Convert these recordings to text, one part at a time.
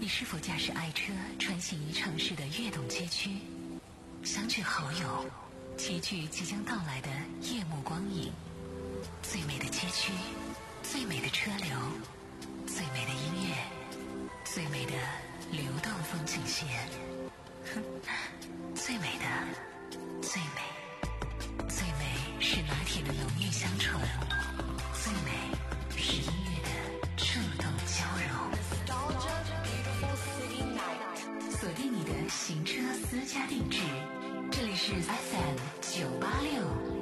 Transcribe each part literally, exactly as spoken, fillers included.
是否驾驶爱车穿行于城市的跃动街区，相聚好友，齐聚即将到来的夜幕光影。最美的街区，最美的车流，最美的音乐，最美的流动风景线。最美的，最美，最美是拿铁的浓郁香醇，最美是音乐的触动交融。锁定你的行车私家定制，这里是 F M 九八六。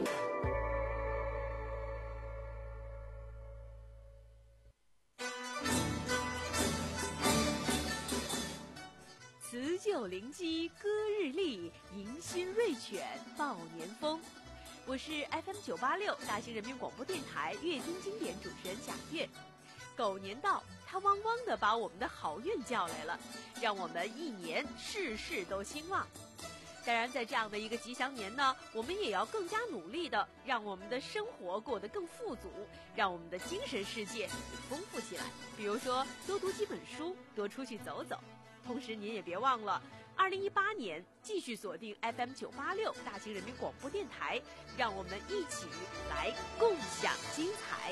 辞旧临机歌日丽，迎新瑞犬报年风。我是 F M 九八六大型人民广播电台乐听经典主持人贾月。狗年到，它汪汪地把我们的好运叫来了，让我们一年事事都兴旺。当然，在这样的一个吉祥年呢，我们也要更加努力的让我们的生活过得更富足，让我们的精神世界也丰富起来。比如说，多读几本书，多出去走走。同时，您也别忘了，二零一八年继续锁定 F M 九八六大型人民广播电台，让我们一起来共享精彩。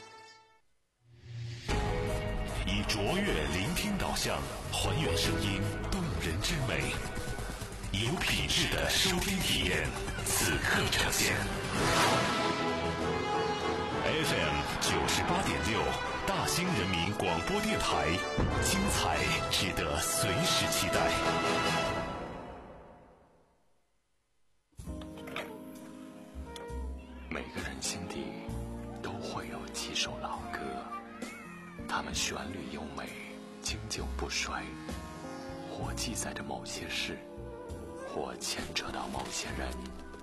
以卓越聆听导向，还原声音动人之美，有品质的收听体验，此刻呈现。F M 九十八点六，大兴人民广播电台，精彩值得随时期待。 每个人心底都会有几首老歌，它们旋律优美，经久不衰，或记载着某些事，或牵扯到某些人。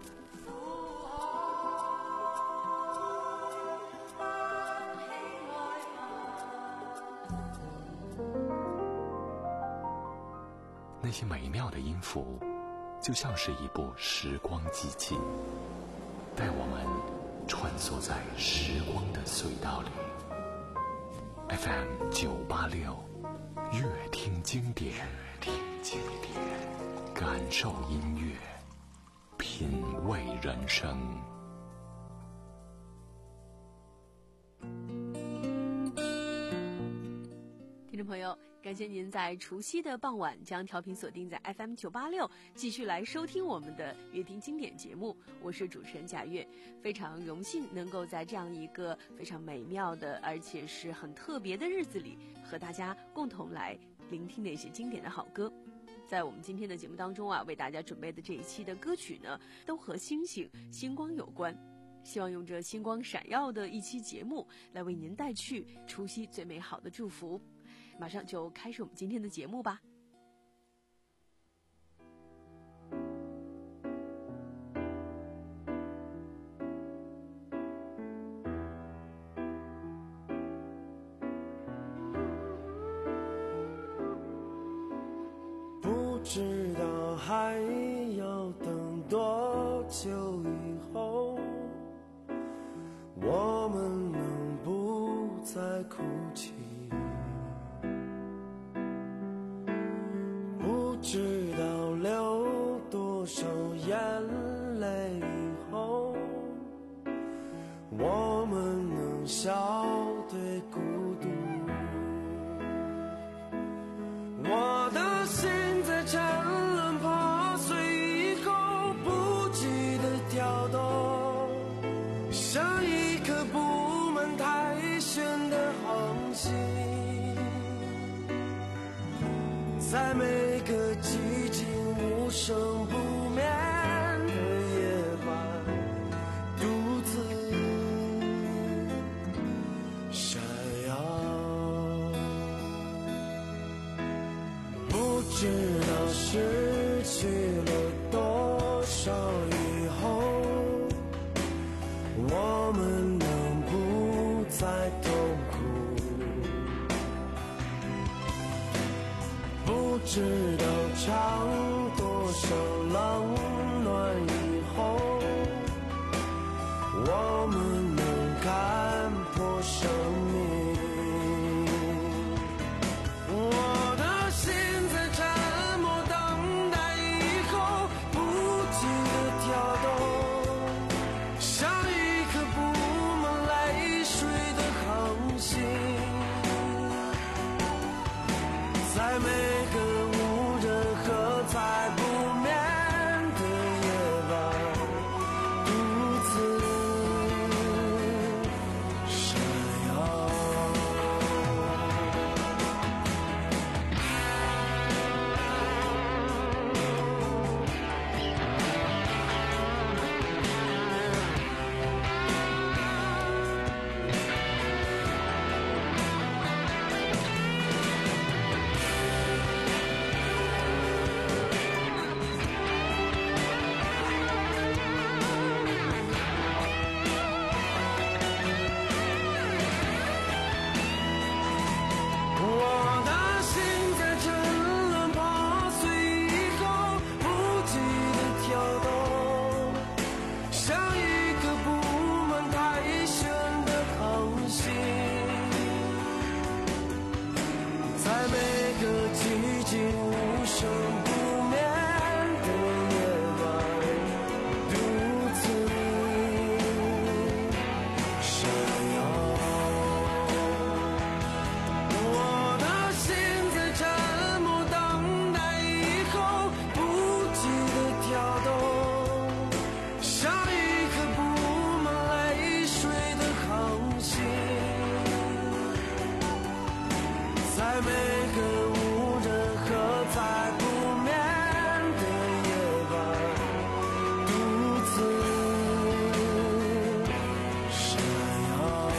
那些美妙的音符，就像是一部时光机器，带我们穿梭在时光的隧道里。F M 九八六，乐听经典，乐听经典，感受音乐，品味人生。 听众朋友，感谢您在除夕的傍晚将调频锁定在 F M 九八六，继续来收听我们的乐听经典节目。我是主持人贾月，非常荣幸能够在这样一个非常美妙的而且是很特别的日子里，和大家共同来聆听那些经典的好歌。在我们今天的节目当中啊，为大家准备的这一期的歌曲呢，都和星星星光有关。希望用这星光闪耀的一期节目来为您带去除夕最美好的祝福。马上就开始我们今天的节目吧。 不知道还要等多久以后，我们能不再哭泣，不知道流多少眼泪以后，我们能笑对孤独。我的心在沉沦破碎以后不记得跳动，像一颗布满苔藓的恒星，在每个寂静无声不眠的夜晚，独自闪耀。不知道失去了多少以后，我们能不再痛苦，不知道尝多少冷暖以后，我们能看破生命。我的心在每个无人喝彩不眠的夜晚，独自闪耀。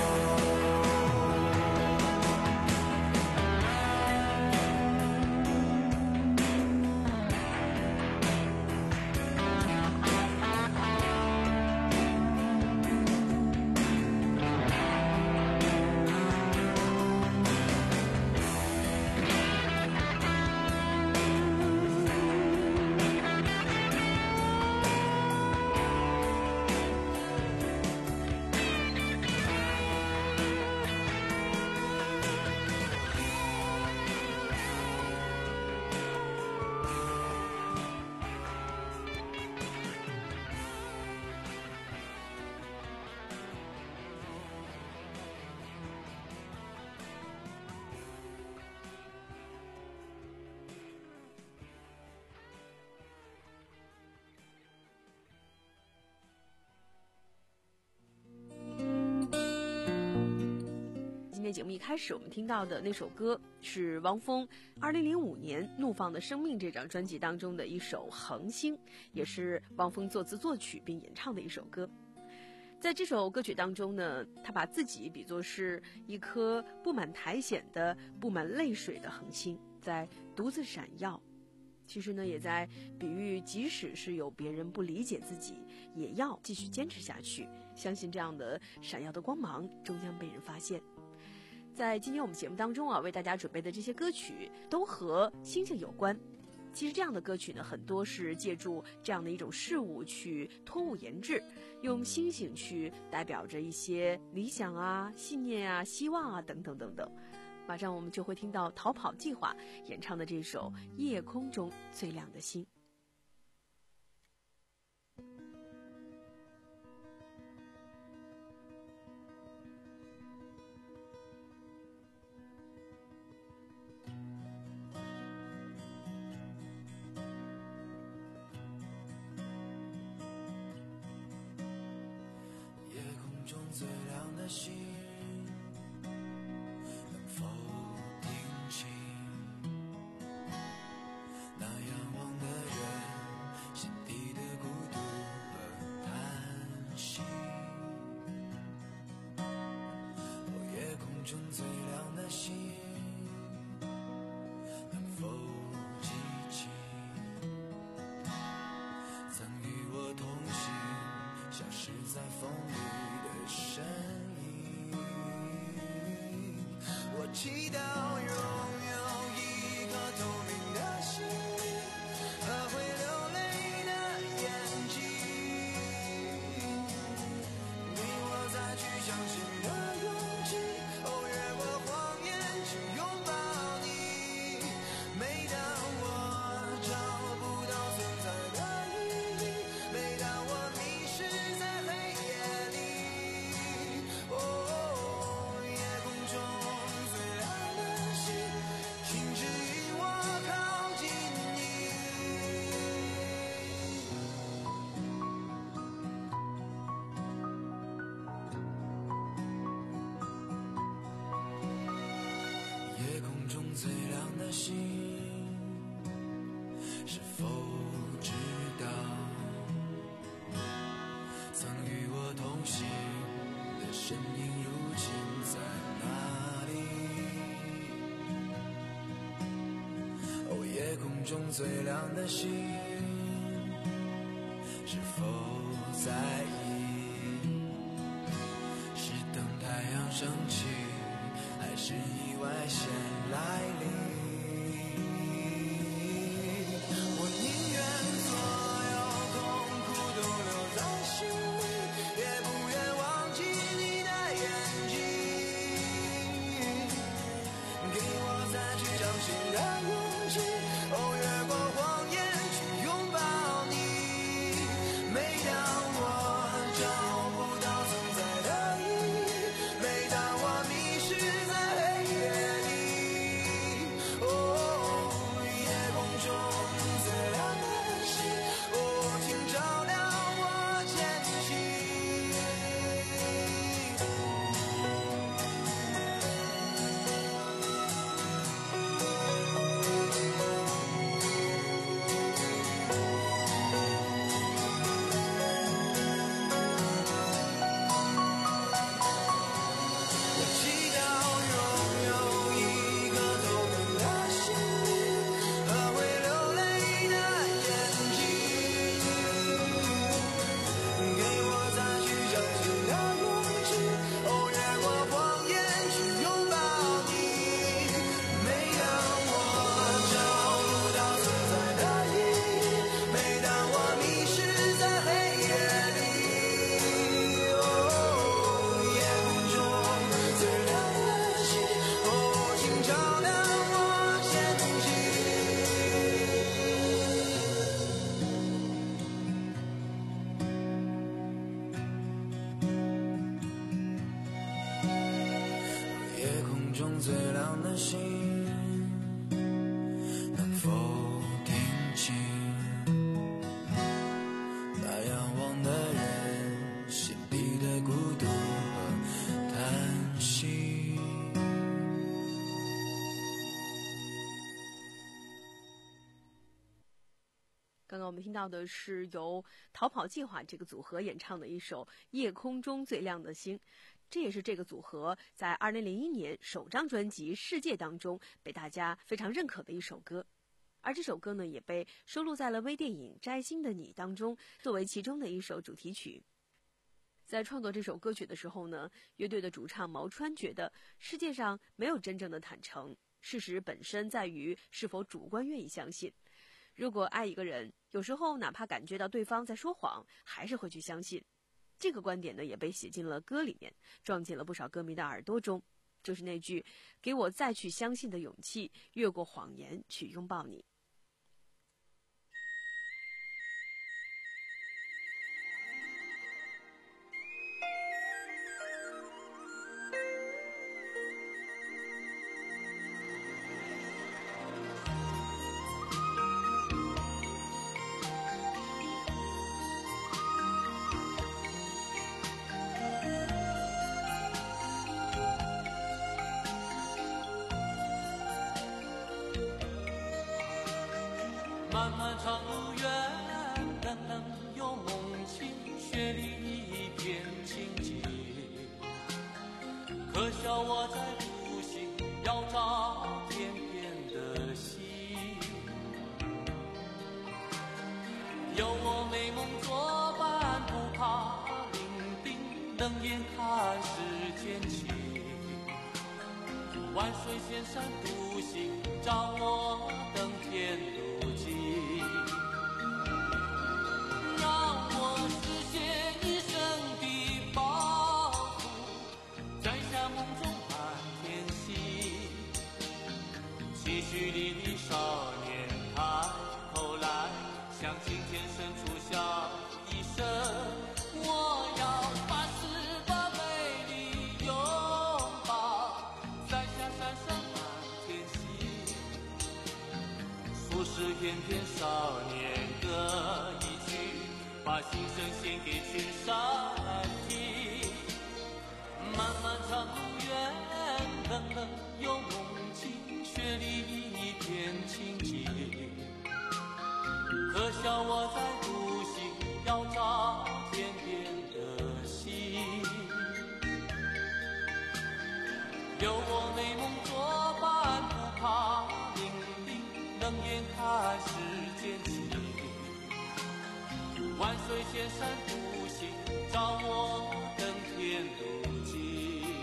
今天节目一开始我们听到的那首歌是汪峰二零零五年《怒放的生命》这张专辑当中的一首《恒星》，也是汪峰作词作曲并演唱的一首歌。在这首歌曲当中呢，他把自己比作是一颗布满苔藓的、布满泪水的恒星，在独自闪耀。其实呢，也在比喻，即使是有别人不理解自己，也要继续坚持下去，相信这样的闪耀的光芒终将被人发现。在今天我们节目当中啊，为大家准备的这些歌曲都和星星有关。其实这样的歌曲呢，很多是借助这样的一种事物去托物言志，用星星去代表着一些理想啊、信念啊、希望啊等等等等。马上我们就会听到逃跑计划演唱的这首《夜空中最亮的星》。 夜空中最亮的星，能否听清那仰望的人心底的孤独和叹息？哦，夜空中最亮的星，能否记起曾与我同行，消失在风里的身影？我祈祷拥有一颗透明的心和会流泪的眼睛，给我再去相信的勇气。哦，越过谎言去拥抱你。每当我找不到存在的意义，每当我迷失在黑夜里，哦，夜空中最亮的星，请指引我靠近你。夜空中最亮的星，是否知道曾与我同行的身影如今在哪里？哦，夜空中最亮的星，是否在意？是等太阳升起，还是意外先来临？我宁愿所有痛苦都留在心里，也不愿忘记你的眼睛，给我再去相信的勇气。哦，越过谎言去拥抱你。每当我找不到存在的意义，每当我迷失在黑夜里， 中最亮的星，能否听清那仰望的人心底的孤独和叹息。 刚刚我们听到的是由逃跑计划这个组合演唱的一首《夜空中最亮的星》，这也是这个组合在二零零一年首张专辑《世界》当中被大家非常认可的一首歌。而这首歌呢，也被收录在了微电影《摘星的你》当中，作为其中的一首主题曲。在创作这首歌曲的时候呢，乐队的主唱毛川觉得世界上没有真正的坦诚，事实本身在于是否主观愿意相信。如果爱一个人，有时候哪怕感觉到对方在说谎，还是会去相信。这个观点呢，也被写进了歌里面，撞进了不少歌迷的耳朵中。就是那句“给我再去相信的勇气，越过谎言去拥抱你”。 漫漫长路远，冷冷有梦境，雪里一片情结。可笑我在独行，要找天边的星。有我美梦作伴，不怕伶仃，冷眼看世间情。万水千山独行，找我登天路径。让我实现一生的抱负，摘下梦中满天星。期许里的少年抬头来，向青天伸出笑一声。我要把十八美丽拥抱，摘下闪闪满天星。俗世翩翩少年歌一曲，把心声献给群山听。漫漫长路远，冷冷有梦境，雪里一片情结。可笑我在独行，要找天边的星。有我美梦作伴，不怕伶仃，冷眼看世间情。万水千山独行，找我登天路径。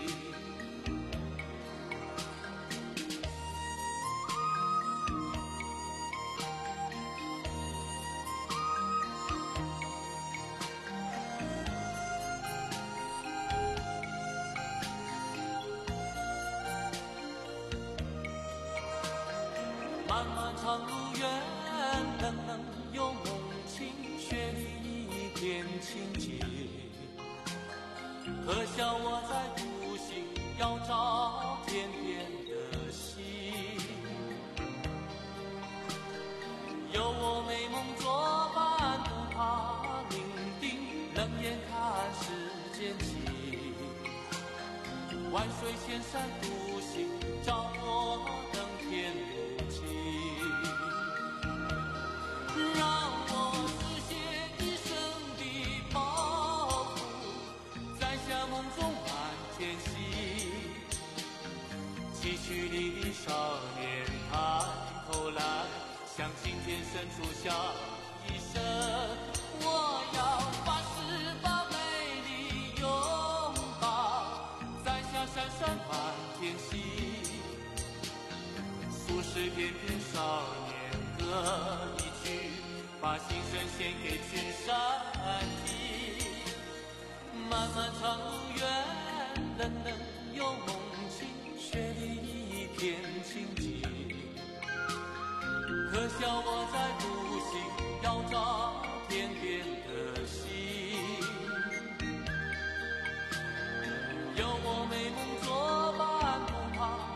漫漫长路远，冷冷有梦境，雪里一片情结。可笑我在独行，要找天边的星。有我美梦作伴，不怕伶仃，冷眼看世间情。万水千山独行，找我登天路径。让我实现一生的抱负，摘下梦中满天星。期许里的少年抬头来，向青天伸出笑一声。我要把十八美丽拥抱，摘下闪闪满天星。俗世翩翩少年歌一曲，把心声献给群山听。漫漫长路远，冷冷有梦境，雪里一片情结。可笑我在独行，要找天边的星。有我美梦作伴，不怕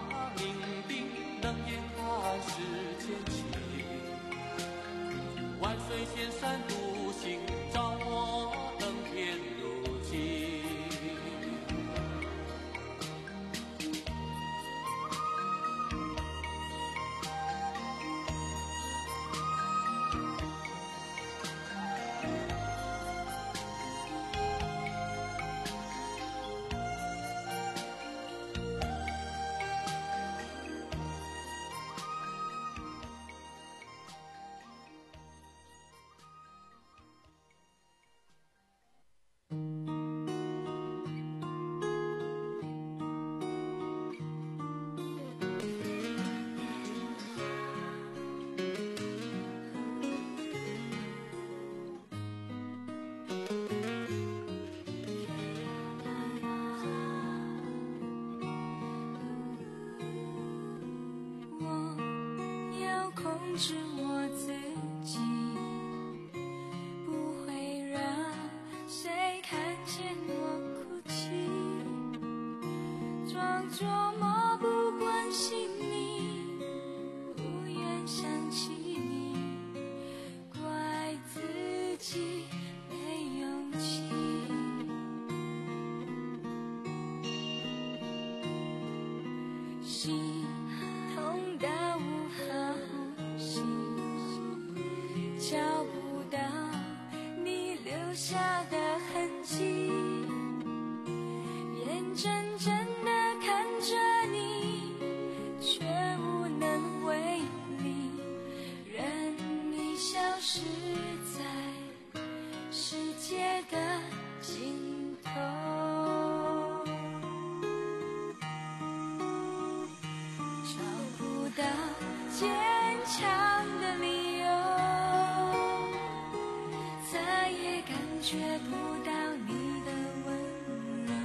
制我自己，不会让谁看见我哭泣，装作漠不关心你，不愿想起你，怪自己没勇气。心痛到无法呼吸，找不到你留下的痕迹，眼睁睁地看着你，却无能为力，任你消失在世界的尽头。到坚强的理由，再也感觉不到你的温柔，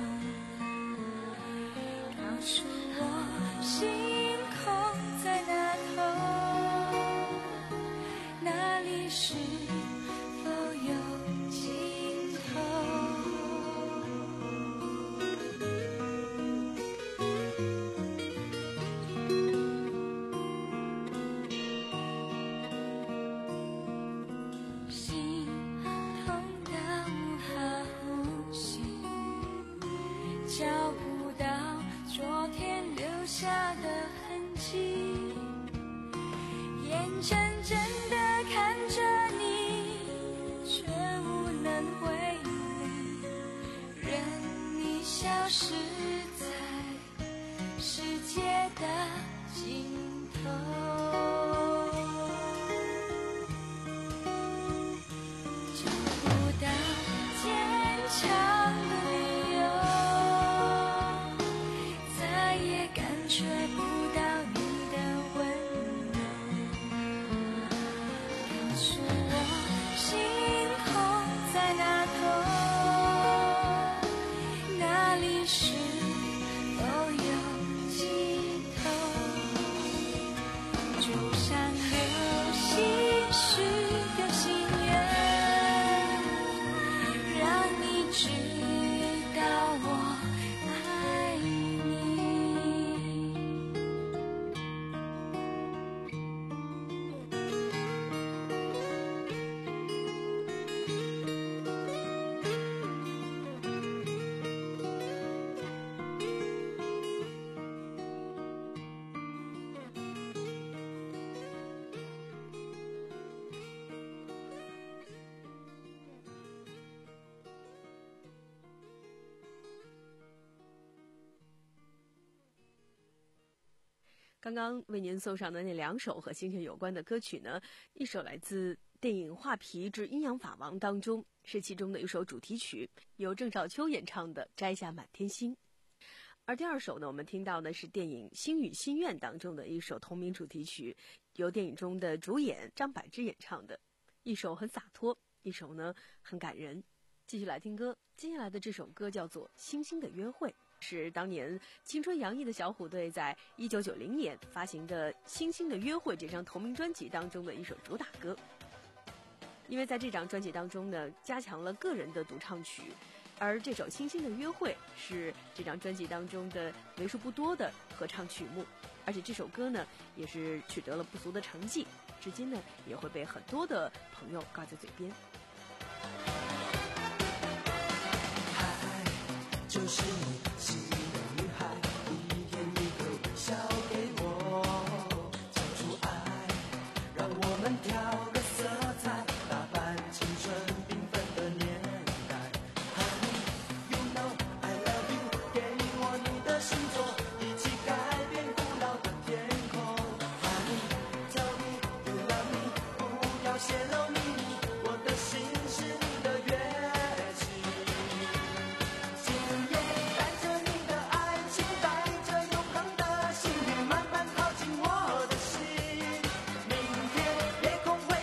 告诉我星空在那头，那里是否有尽头。找不到昨天留下的痕迹，眼睁睁地看着你，却无能为力，任你消失在世界的尽头。找不到坚强的理由，感觉不到你的温柔，告诉我星空在那头，那里是否有尽头，就像流星许个心愿，让你知道我爱你。 刚刚为您送上的那两首和星星有关的歌曲呢，一首来自电影《画皮之阴阳法王》当中，是其中的一首主题曲，由郑少秋演唱的《摘下满天星》。而第二首呢，我们听到的是电影《星语心愿》当中的一首同名主题曲，由电影中的主演张柏芝演唱的，一首很洒脱，一首呢很感人。继续来听歌，接下来的这首歌叫做《星星的约会》，是当年青春洋溢的小虎队在一九九零年发行的《星星的约会》这张同名专辑当中的一首主打歌。因为在这张专辑当中呢，加强了个人的独唱曲，而这首《星星的约会》是这张专辑当中的为数不多的合唱曲目，而且这首歌呢也是取得了不俗的成绩，至今呢也会被很多的朋友挂在嘴边。 就是你心里的女孩，一天一个微笑给我，讲出爱，让我们调个色彩，打扮青春缤纷的年代。Honey, you know I love you， 给我你的星座，一起改变古老的天空。Honey, tell me you love me， 不要泄露秘密，我的心是你的乐器。空会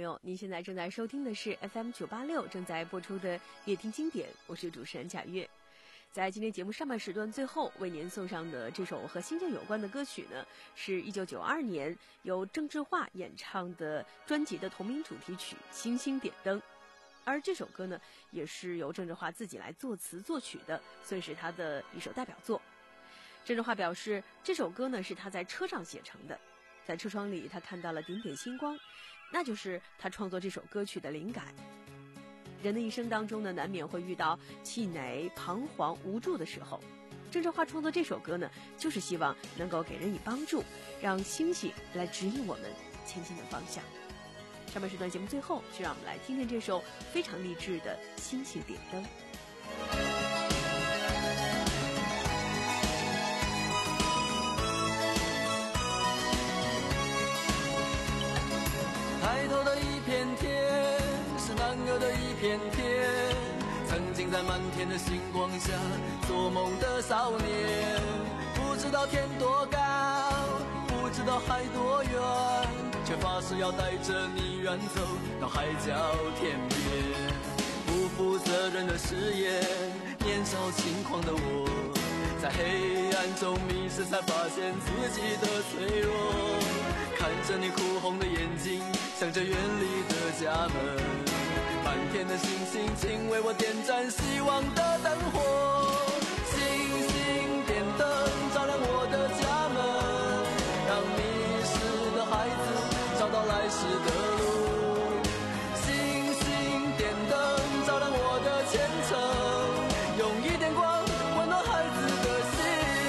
友，您现在正在收听的是 F M 九八六正在播出的夜听经典，我是主持人贾月。在今天节目上半时段最后为您送上的这首和新疆有关的歌曲呢，是一九九二年由郑智化演唱的专辑的同名主题曲《星星点灯》，而这首歌呢也是由郑智化自己来作词作曲的，算是他的一首代表作。郑智化表示，这首歌呢是他在车上写成的，在车窗里他看到了点点星光，那就是他创作这首歌曲的灵感。人的一生当中呢，难免会遇到气馁、彷徨、无助的时候。郑智化创作这首歌呢，就是希望能够给人以帮助，让星星来指引我们前进的方向。上半时段节目最后，就让我们来听听这首非常励志的《星星点灯》。 抬头的一片天，是男儿的一片天，曾经在满天的星光下做梦的少年，不知道天多高，不知道海多远，却发誓要带着你远走到海角天边。不负责任的誓言，年少轻狂的我，在黑暗中迷失，才发现自己的脆弱。看着你哭红的眼睛，向着远离的家门，满天的星星，请为我点燃希望的灯火。星星点灯，照亮我的家门，让迷失的孩子找到来时的路。星星点灯，照亮我的前程，用一点光温暖孩子的心。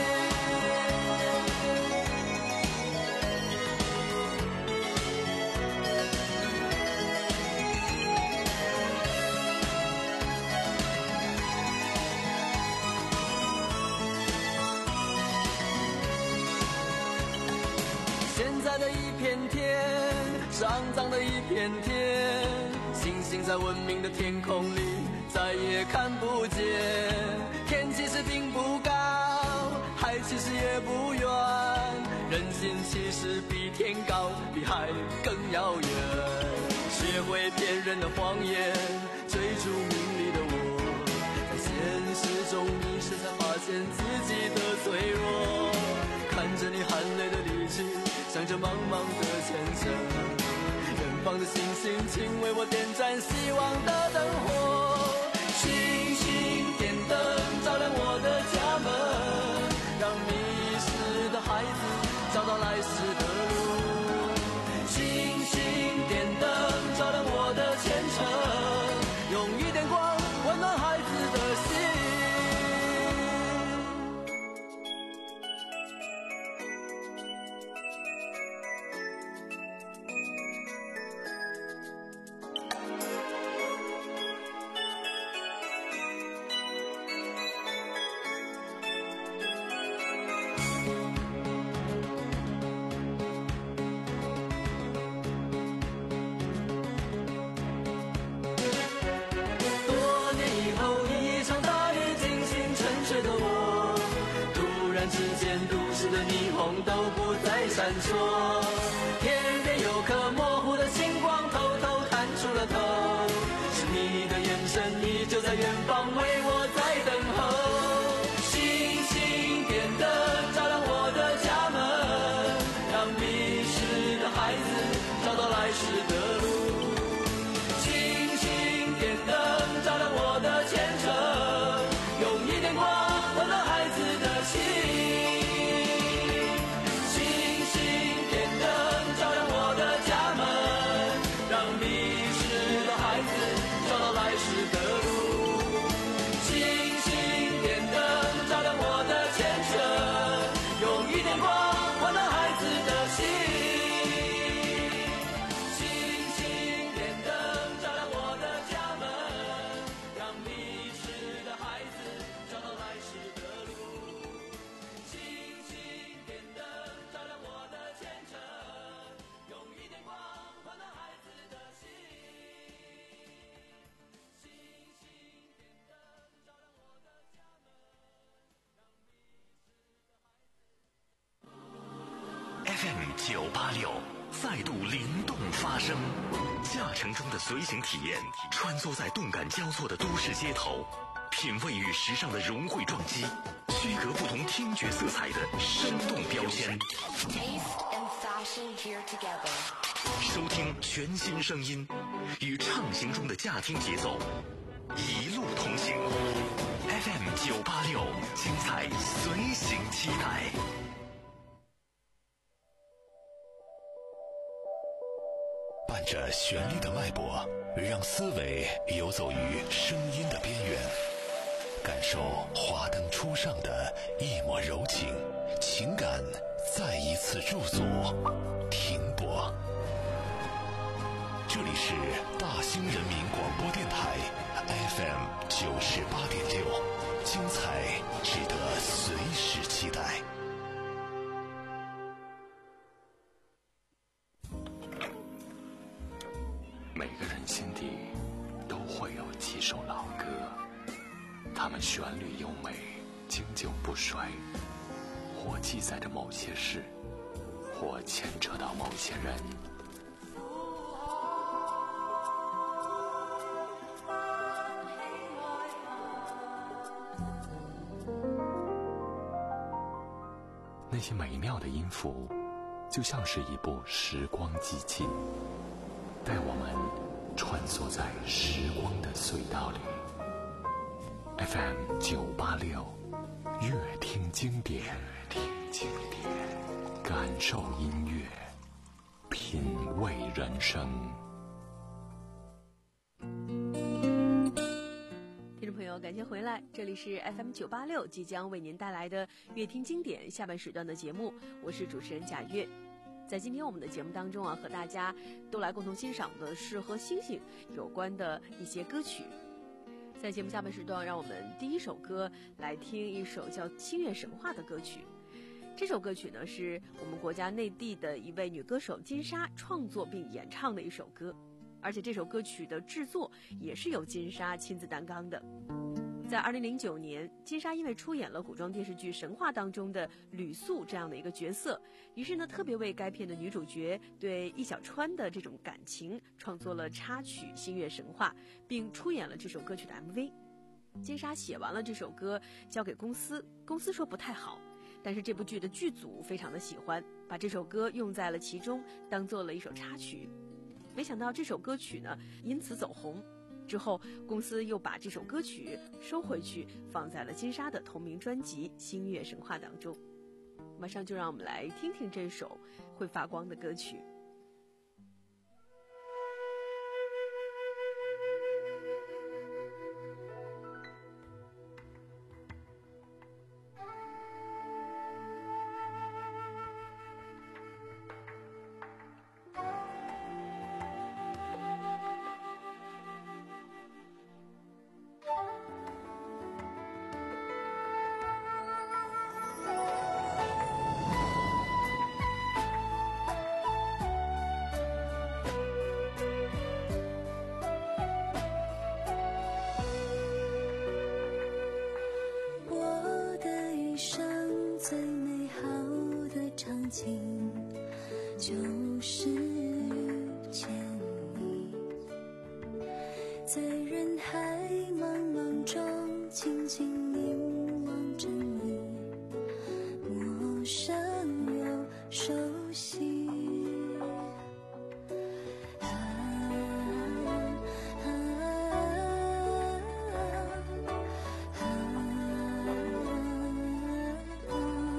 现在的一片天是肮脏的一片天，星星在文明的天空里再也看不见。天其实并不高，海其实也不远，人心其实比天高，比海更遥远。学会骗人的谎言，追逐名利的我，在现实中迷失，才发现自己的脆弱。看着你含泪的离去，向着茫茫的前程，远方的星星，请为我点燃希望的灯火。星星点灯，照亮我的家门，让迷失的孩子找到来时的路。星星点灯，照亮我的前程，用一点光温暖孩子的心。都不再闪烁，天边有颗模糊的星光偷偷探出了头，是你的眼神依旧在远方为我在等候。星星点灯，照亮我的家门，让迷失的孩子找到来时的路。星星点灯，照亮我的前程，用一点光温暖孩子的心。 F M 九八六再度灵动发生。驾乘中的随行体验，穿梭在动感交错的都市街头，品味与时尚的融汇撞击，区隔不同听觉色彩的生动标签。收听全新声音，与畅行中的驾听节奏，一路同行。F M 九八六，精彩随行期待。伴着旋律的脉搏，让思维游走于声音的边缘，感受华灯初上的一抹柔情，情感再一次驻足停泊。这里是大兴人民广播电台 F M 九十八点六，精彩值得随时期待。 每个人心底都会有几首老歌，它们旋律优美，经久不衰，或记载着某些事，或牵扯到某些人。那些美妙的音符，就像是一部时光机器，带我们穿梭在时光的隧道里。 F M 九八六，乐听经典，听经典，感受音乐，品味人生。 听众朋友，感谢回来，这里是 F M 九八六，即将为您带来的乐听经典下半时段的节目，我是主持人贾月。在今天我们的节目当中啊，和大家都来共同欣赏的是和星星有关的一些歌曲。在节目下半时段，让我们第一首歌来听一首叫《星月神话》的歌曲。这首歌曲呢，是我们国家内地的一位女歌手金莎创作并演唱的一首歌，而且这首歌曲的制作也是由金莎亲自担纲的。在二零零九年，金莎因为出演了古装电视剧《神话》当中的吕素这样的一个角色，于是呢，特别为该片的女主角对易小川的这种感情创作了插曲《星月神话》，并出演了这首歌曲的 M V。金莎写完了这首歌交给公司，公司说不太好，但是这部剧的剧组非常的喜欢，把这首歌用在了其中，当做了一首插曲。没想到这首歌曲呢，因此走红。之后公司又把这首歌曲收回去，放在了金莎的同名专辑《星月神话》当中。马上就让我们来听听这首会发光的歌曲。 就是遇见你，在人海茫茫中静静凝望着你，陌生又熟悉。啊啊啊啊！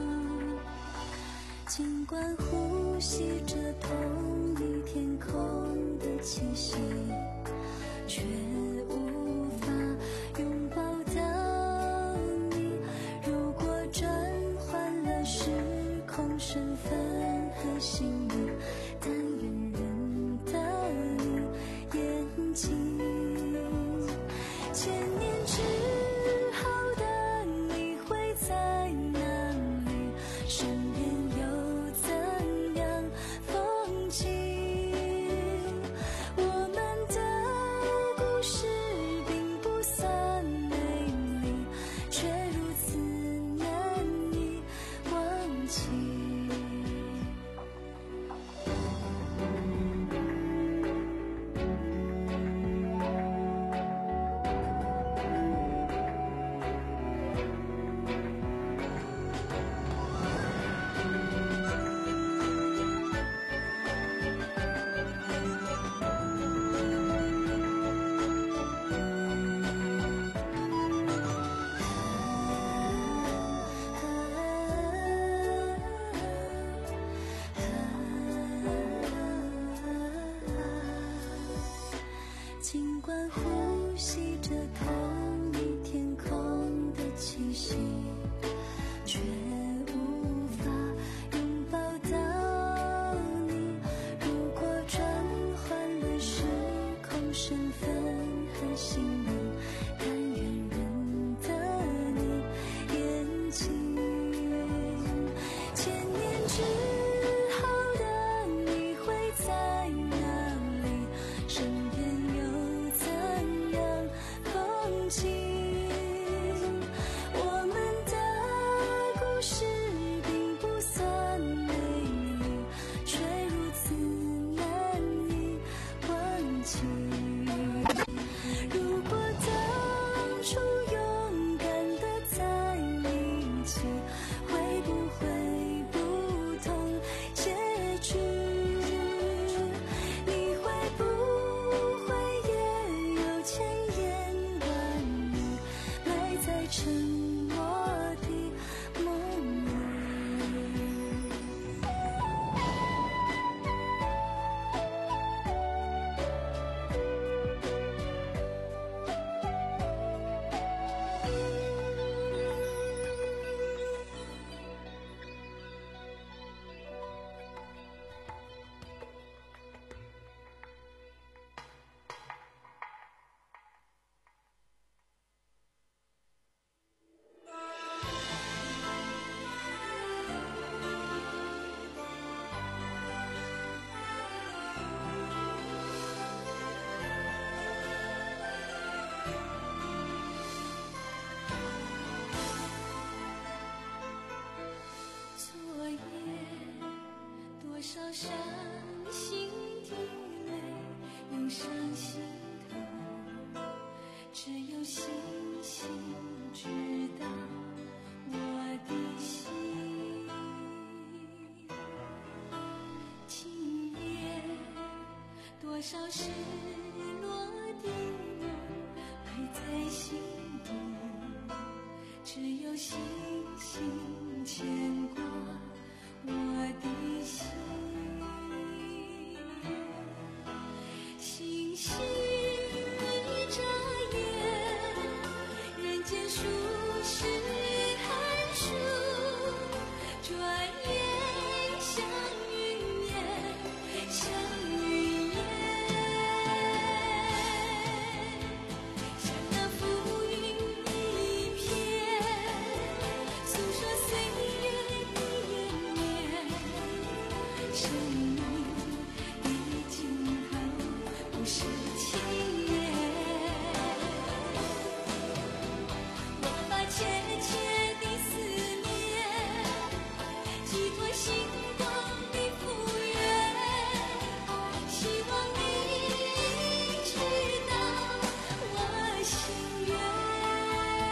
尽管呼吸着同一天空的气息，却无法拥抱到你。如果转换了时空身份和姓名，但愿认得你眼睛。千年之后的你会在哪里？身边又怎样风景？我们的故事吸着同一天空的气息，却无法拥抱到你。如果转换了时空身份和姓名，但愿认得你眼睛。千年之后的你会在哪里？身边又怎样风景？我们的故事并不算美丽，却如此难以忘记。如果当初勇敢地在一起，会不会不同结局？你会不会也有千言万语埋在沉默的梦里？昨夜多少伤心的泪涌上心头，只有星星知道我的心。今夜多少失落的梦埋在心底，只有星星牵挂我的心。星星一眨眼，人间数十寒暑，转眼像云烟，像云烟。像那浮云一片，诉说岁月的延绵。生命的尽头不是轻言，我把切切的思念寄托星光的复原，希望你知道我心愿。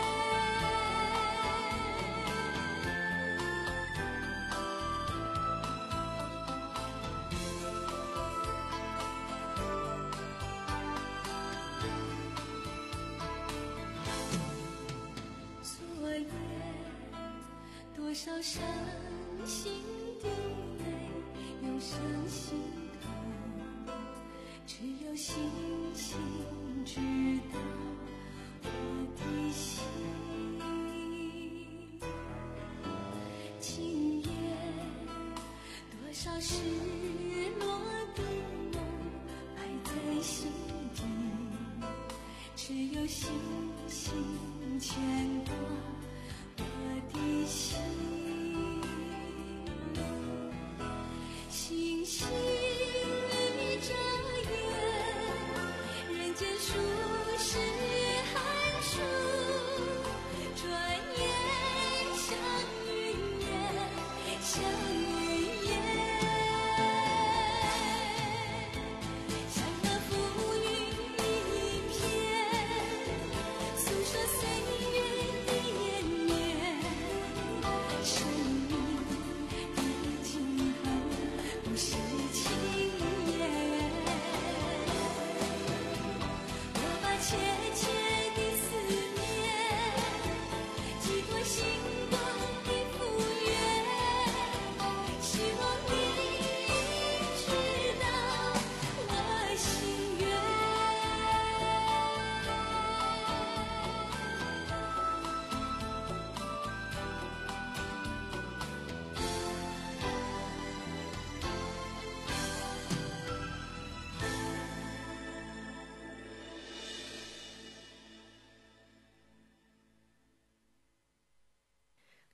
昨夜多少伤心的泪涌上心头，只有星星知道我的心。今夜多少失落的梦埋在心底，只有星星牵挂我的心。星星一眨眼，人间数十寒暑，转眼像云烟，像云烟。像那浮云一片，诉说岁月的延绵。生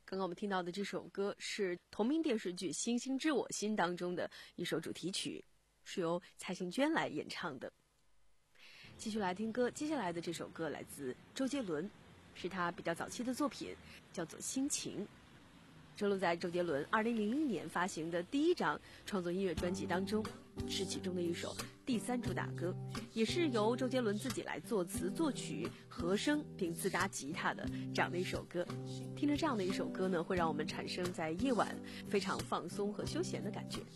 刚刚我们听到的这首歌是同名电视剧《星星知我心》当中的一首主题曲，是由蔡幸娟来演唱的。继续来听歌，接下来的这首歌来自周杰伦，是他比较早期的作品，叫做《心情》，收录在周杰伦二零零零年发行的第一张创作音乐专辑当中，是其中的一首第三主打歌，也是由周杰伦自己来作词作曲和声并自搭吉他的这样的一首歌。听着这样的一首歌呢，会让我们产生在夜晚非常放松和休闲的感觉。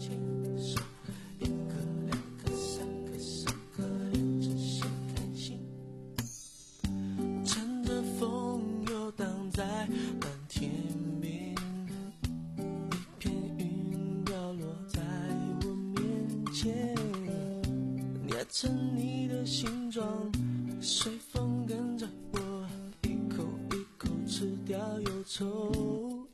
乘着风游荡在蓝天边，一片云掉落在我面前，捏成你的形状，随风跟着我一口一口吃掉忧愁，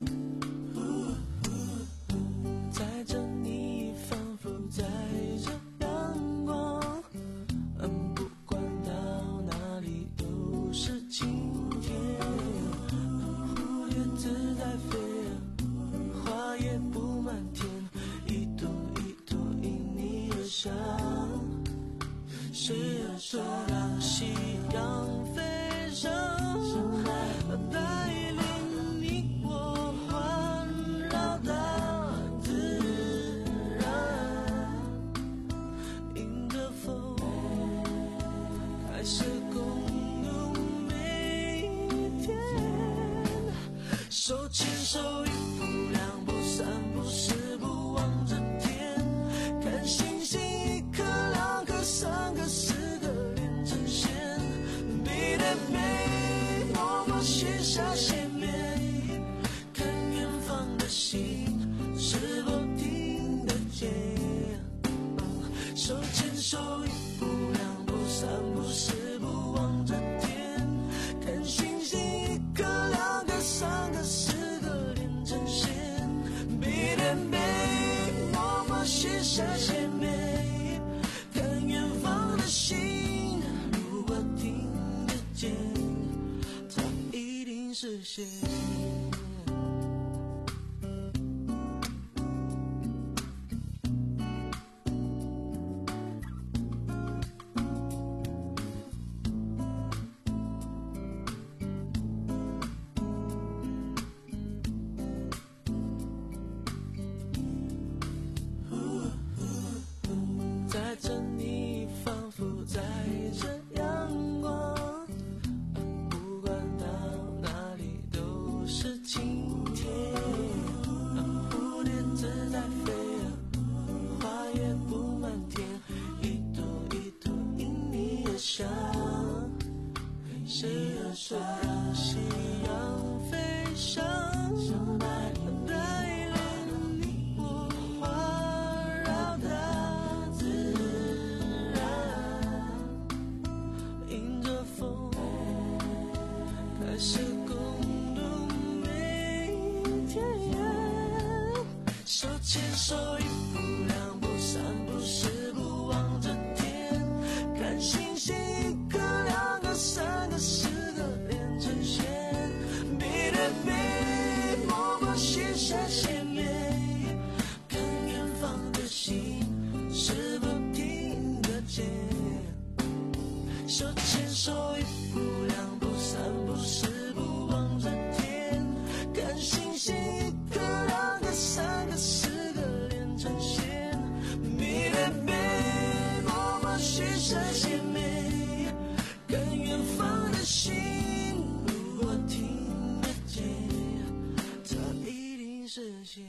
载着你仿佛载着阳光，嗯，不管到哪里都是晴天，蝴蝶自在飞，花也布满天，一朵一朵因你而香，时而说让夕阳飞上，带领你我环绕大自然，迎着风开始共度每一天，手牵手一步两步三步四步望着天，看星星一颗两颗三颗四个连成线，比的美默默写下鲜美，看远方的心是否听得见，手牵手一步两步三步四步望着天，看星星一颗两颗三颗四个连成线，比的美默默写下鲜美，看远方的心如果听得见，它一定实现。载着你仿佛载着阳光，不管到哪里都是晴天，蝴蝶自在飞，花也布满天，一朵一朵因你而香，谁人说让夕阳飞上，带领你我环绕大自然，迎着风开始共度每一天，手牵手一步两步三步四步望着天，看星星一颗两颗三个四个连成线，比的美默默写下鲜美，看远方的心是否听得见，手牵手一步两步三步四步望着天，看星星一颗两颗三个四个连成线，比的美默默写下鲜美，看远方的心如果听得见，它一定实现。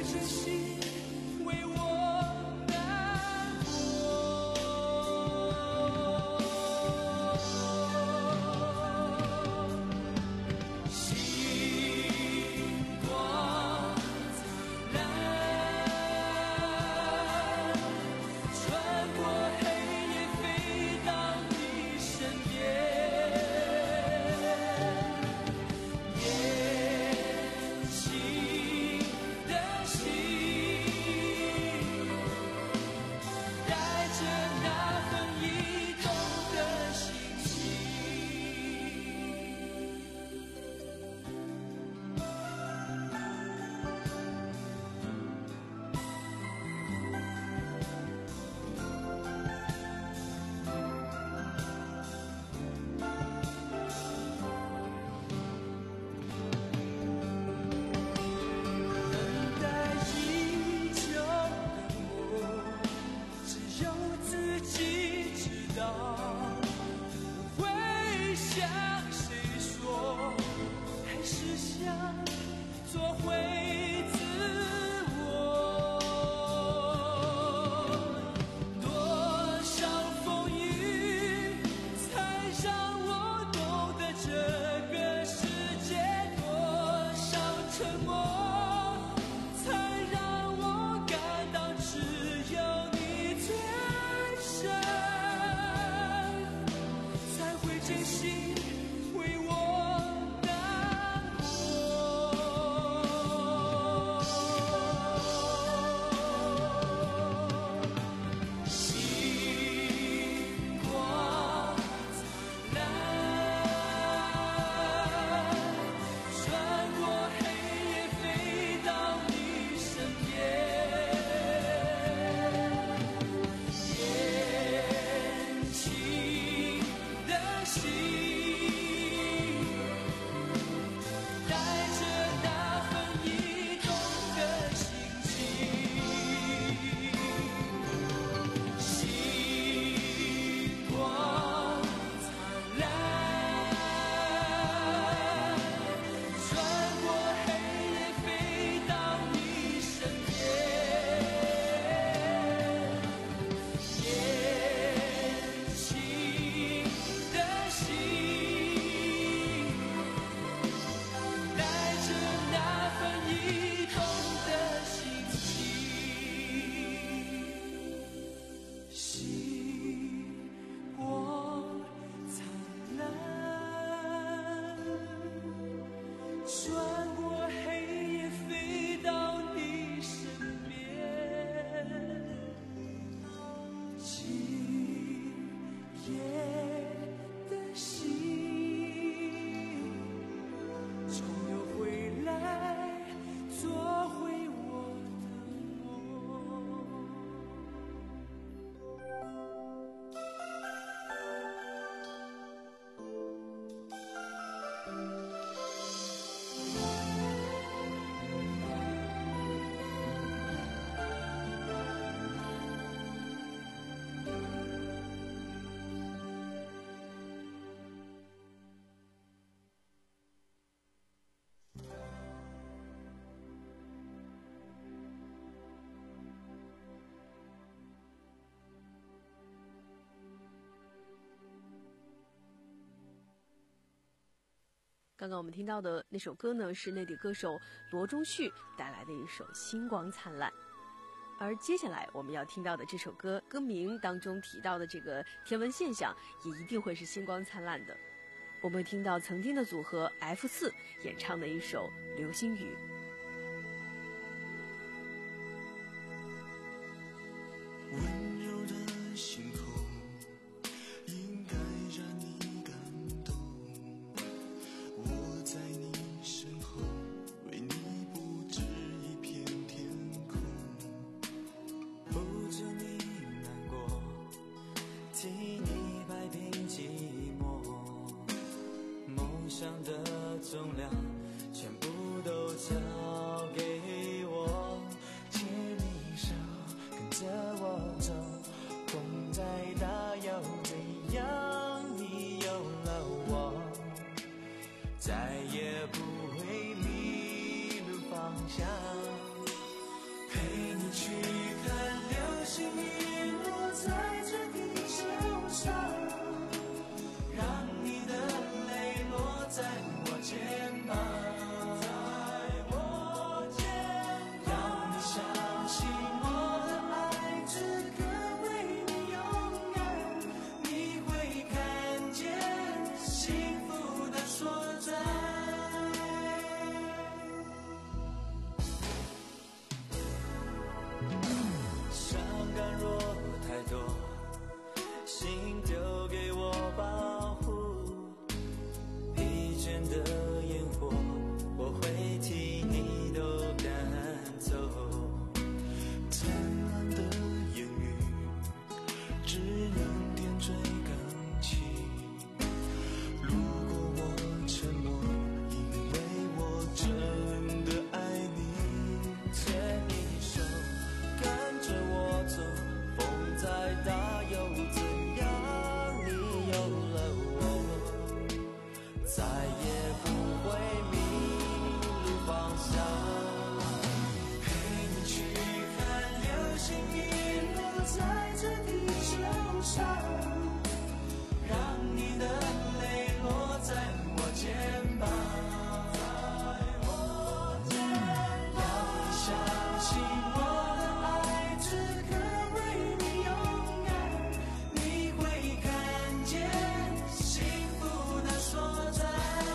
真心为我难过。星光灿烂，穿过黑夜飞到你身边。年轻的心，带着那份驿动的心情。等待已久的我，只有自己知道，不会向谁说，还是想做回自我。多少风雨才让我懂得这个世界，多少沉默才让我感到只有你最深，才会真心为我难过。星光灿烂，穿过黑夜飞到你身边。年轻的心，带着那份驿动的心情。星光灿烂，穿过黑夜飞到你身边。年轻的心，带着那份驿动的心情。星光灿烂，穿过黑夜飞到你身边。今夜的心，终有回来做回我的梦。 刚刚我们听到的那首歌呢，是内地歌手罗中旭带来的一首《星光灿烂》。而接下来我们要听到的这首歌，歌名当中提到的这个天文现象，也一定会是星光灿烂的。我们会听到曾经的组合 F 四 演唱的一首《流星雨》。 温柔的星空应该让你感动，我在你身后为你布置一片天空，不准你难过，替你摆平寂寞，梦想的重量全部都交给我，牵你手跟着我走，风再大又怎样，你有了我，再也不会迷路方向。 伤感若太多，心丢给我保护，疲倦的烟火，我会替你都赶走。灿烂的言语，只能点缀感情。如果我沉默，因为我真的爱你。牵你手，跟着我走，风再大又怎样？你有了我，再也不会迷路方向。陪你去看流星雨落在这地球上，让你的泪落在我肩膀。要你相信我的爱只可为你勇敢，你会看见幸福的所在。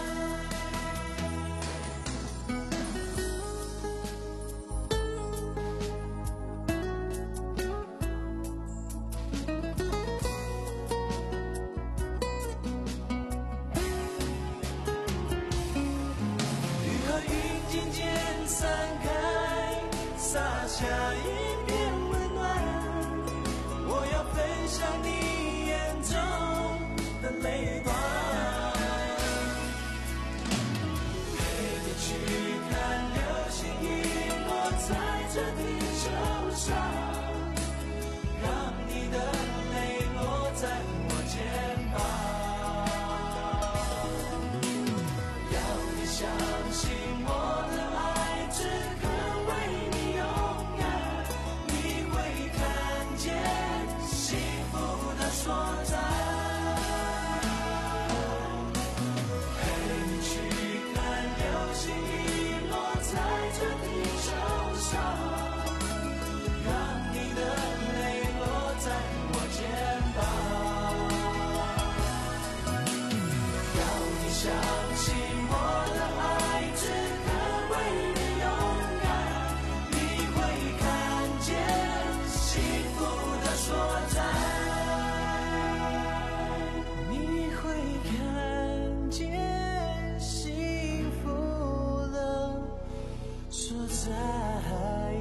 雨和云渐渐散开，洒下一片温暖。我要分享你眼中的泪光，陪你去看流星雨落在这地球上，让你的泪落在我肩膀。要你相信我的爱只可为你勇敢，你会看见幸福的所在。陪你去看流星雨落在这地球上，让你的泪落在我肩膀。要你相信我的爱只可为你勇敢，你会看见幸福的所在，你会看见幸福的所在。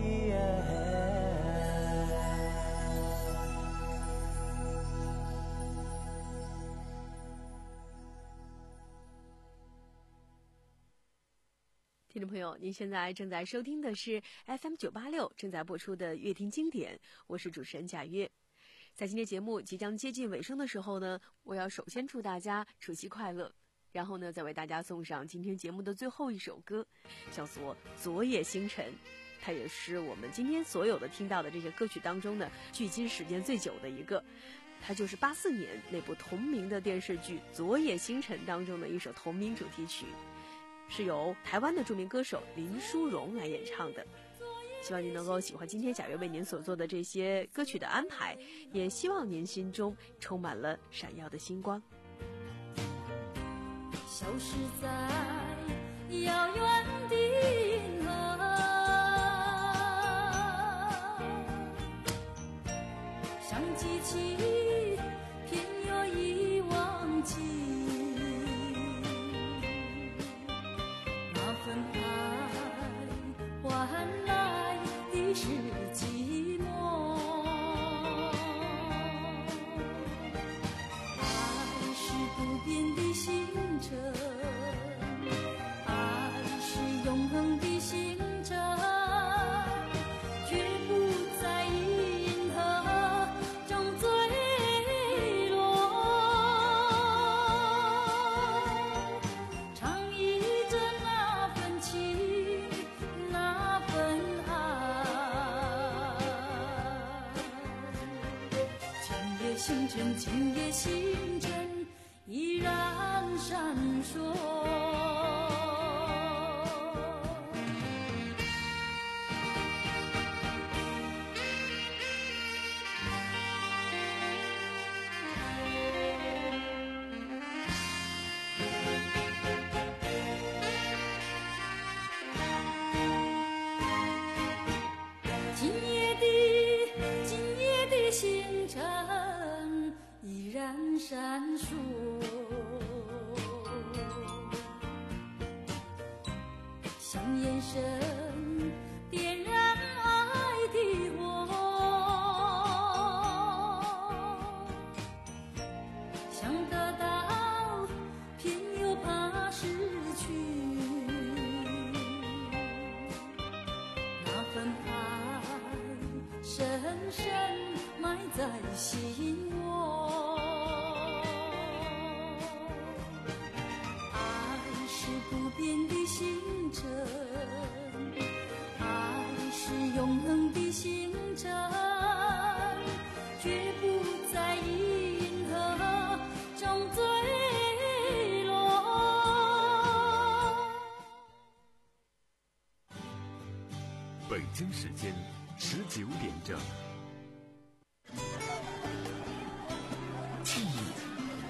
听众朋友，您现在正在收听的是 F M 九八六正在播出的乐听经典，我是主持人贾约。在今天节目即将接近尾声的时候呢，我要首先祝大家除夕快乐，然后呢再为大家送上今天节目的最后一首歌，叫做《昨夜星辰》，它也是我们今天所有的听到的这些歌曲当中呢距今时间最久的一个，它就是八四年那部同名的电视剧《昨夜星辰》当中的一首同名主题曲，是由台湾的著名歌手林淑荣来演唱的。希望您能够喜欢今天贾约为您所做的这些歌曲的安排，也希望您心中充满了闪耀的星光。 消失在遥远的银河，像记起偏又已忘记那份爱换来的是寂寞。爱是不变的星辰，爱是永恒的星辰，绝不在银河中坠落。唱忆着那份情，那份爱。今夜星辰，今夜星辰依然闪烁。今夜的闪烁，像眼神点燃爱的火，想得到偏又怕失去，那份爱深深埋在心窝，爱是不变的星辰，爱是永恒的星辰，绝不在银河中坠落。 北京时间十九点整。